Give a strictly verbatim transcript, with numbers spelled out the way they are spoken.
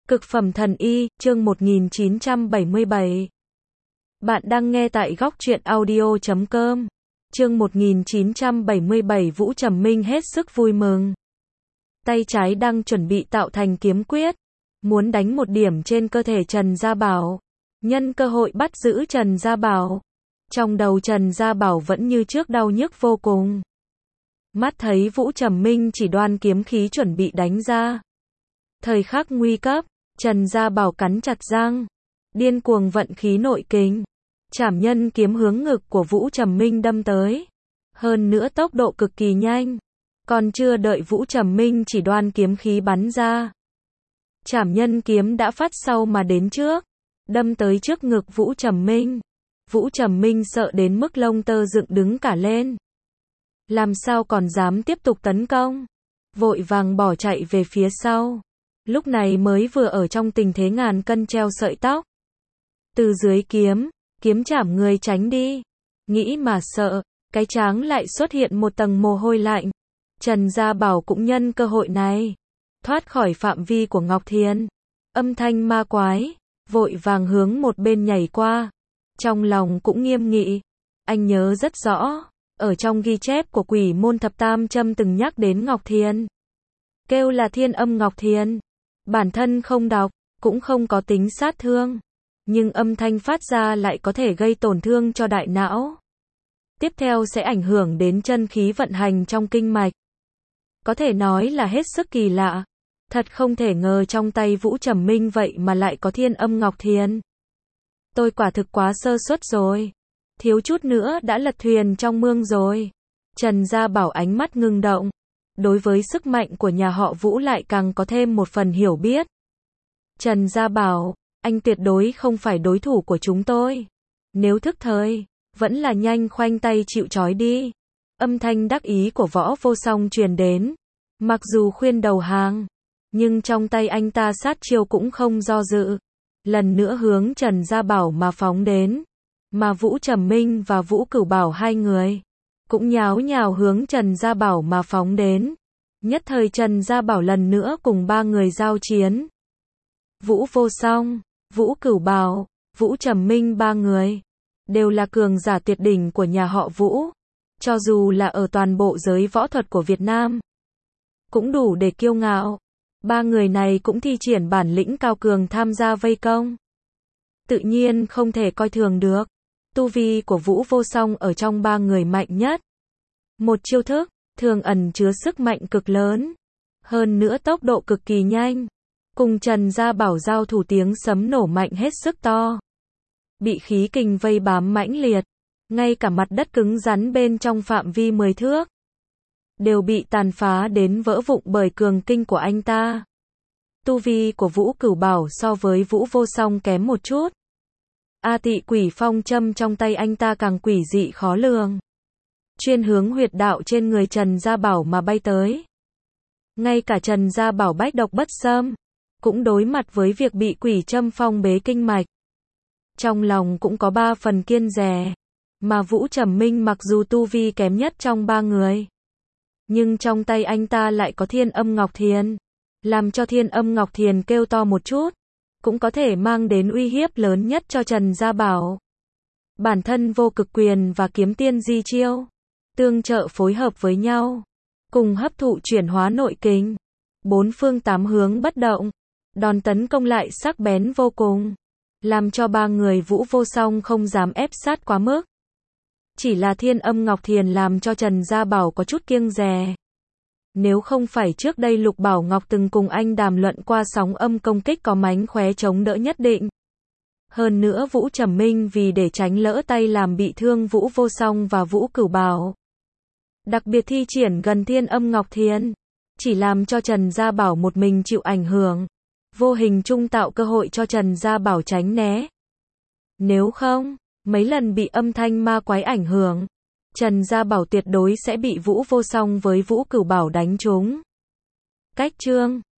Cực phẩm thần y, chương một nghìn chín trăm bảy mươi bảy. Bạn đang nghe tại góc truyện audio chấm com. Chương một nghìn chín trăm bảy mươi bảy. Vũ Trầm Minh hết sức vui mừng. Tay trái đang chuẩn bị tạo thành kiếm quyết, muốn đánh một điểm trên cơ thể Trần Gia Bảo, nhân cơ hội bắt giữ Trần Gia Bảo. Trong đầu Trần Gia Bảo vẫn như trước đau nhức vô cùng. Mắt thấy Vũ Trầm Minh chỉ đoan kiếm khí chuẩn bị đánh ra. Thời khắc nguy cấp, Trần Gia Bảo cắn chặt răng, điên cuồng vận khí nội kình, trảm nhân kiếm hướng ngực của Vũ Trầm Minh đâm tới. Hơn nữa tốc độ cực kỳ nhanh, còn chưa đợi Vũ Trầm Minh chỉ đoan kiếm khí bắn ra, trảm nhân kiếm đã phát sau mà đến trước, đâm tới trước ngực Vũ Trầm Minh. Vũ Trầm Minh sợ đến mức lông tơ dựng đứng cả lên. Làm sao còn dám tiếp tục tấn công, vội vàng bỏ chạy về phía sau. Lúc này mới vừa ở trong tình thế ngàn cân treo sợi tóc. Từ dưới kiếm, kiếm chảm người tránh đi. Nghĩ mà sợ, cái trán lại xuất hiện một tầng mồ hôi lạnh. Trần Gia Bảo cũng nhân cơ hội này, thoát khỏi phạm vi của Ngọc Thiền. Âm thanh ma quái, vội vàng hướng một bên nhảy qua. Trong lòng cũng nghiêm nghị. Anh nhớ rất rõ, ở trong ghi chép của Quỷ Môn Thập Tam Châm từng nhắc đến Ngọc Thiền. Kêu là Thiên Âm Ngọc Thiền. Bản thân không độc, cũng không có tính sát thương, nhưng âm thanh phát ra lại có thể gây tổn thương cho đại não. Tiếp theo sẽ ảnh hưởng đến chân khí vận hành trong kinh mạch. Có thể nói là hết sức kỳ lạ. Thật không thể ngờ trong tay Vũ Trầm Minh vậy mà lại có Thiên Âm Ngọc Thiền. Tôi quả thực quá sơ suất rồi. Thiếu chút nữa đã lật thuyền trong mương rồi. Trần Gia Bảo ánh mắt ngưng động. Đối với sức mạnh của nhà họ Vũ lại càng có thêm một phần hiểu biết. Trần Gia Bảo, anh tuyệt đối không phải đối thủ của chúng tôi. Nếu thức thời, vẫn là nhanh khoanh tay chịu trói đi. Âm thanh đắc ý của Võ Vô Song truyền đến. Mặc dù khuyên đầu hàng, nhưng trong tay anh ta sát chiêu cũng không do dự. Lần nữa hướng Trần Gia Bảo mà phóng đến. Mà Vũ Trầm Minh và Vũ Cửu Bảo hai người cũng nháo nhào hướng Trần Gia Bảo mà phóng đến. Nhất thời Trần Gia Bảo lần nữa cùng ba người giao chiến. Vũ Vô Song, Vũ Cửu Bảo, Vũ Trầm Minh ba người đều là cường giả tuyệt đỉnh của nhà họ Vũ. Cho dù là ở toàn bộ giới võ thuật của Việt Nam, cũng đủ để kiêu ngạo. Ba người này cũng thi triển bản lĩnh cao cường tham gia vây công. Tự nhiên không thể coi thường được. Tu vi của Vũ Vô Song ở trong ba người mạnh nhất. Một chiêu thức, thường ẩn chứa sức mạnh cực lớn. Hơn nữa tốc độ cực kỳ nhanh. Cùng Trần Gia Bảo giao thủ tiếng sấm nổ mạnh hết sức to. Bị khí kình vây bám mãnh liệt. Ngay cả mặt đất cứng rắn bên trong phạm vi mười thước đều bị tàn phá đến vỡ vụn bởi cường kinh của anh ta. Tu vi của Vũ Cửu Bảo so với Vũ Vô Song kém một chút. A Tị Quỷ Phong châm trong tay anh ta càng quỷ dị khó lường. Chuyên hướng huyệt đạo trên người Trần Gia Bảo mà bay tới. Ngay cả Trần Gia Bảo bách độc bất xâm, cũng đối mặt với việc bị quỷ châm phong bế kinh mạch. Trong lòng cũng có ba phần kiêng dè. Mà Vũ Trầm Minh mặc dù tu vi kém nhất trong ba người, nhưng trong tay anh ta lại có Thiên Âm Ngọc Thiền. Làm cho Thiên Âm Ngọc Thiền kêu to một chút, cũng có thể mang đến uy hiếp lớn nhất cho Trần Gia Bảo. Bản thân Vô Cực Quyền và Kiếm Tiên Di Chiêu tương trợ phối hợp với nhau, cùng hấp thụ chuyển hóa nội kình. Bốn phương tám hướng bất động, đòn tấn công lại sắc bén vô cùng, làm cho ba người Vũ Vô Song không dám ép sát quá mức. Chỉ là Thiên Âm Ngọc Thiền làm cho Trần Gia Bảo có chút kiêng dè. Nếu không phải trước đây Lục Bảo Ngọc từng cùng anh đàm luận qua sóng âm công kích có mánh khóe chống đỡ nhất định. Hơn nữa Vũ Trầm Minh vì để tránh lỡ tay làm bị thương Vũ Vô Song và Vũ Cửu Bảo, đặc biệt thi triển gần Thiên Âm Ngọc Thiền, chỉ làm cho Trần Gia Bảo một mình chịu ảnh hưởng, vô hình chung tạo cơ hội cho Trần Gia Bảo tránh né. Nếu không, mấy lần bị âm thanh ma quái ảnh hưởng, Trần Gia Bảo tuyệt đối sẽ bị Vũ Vô Song với Vũ Cửu Bảo đánh trúng. Cách chương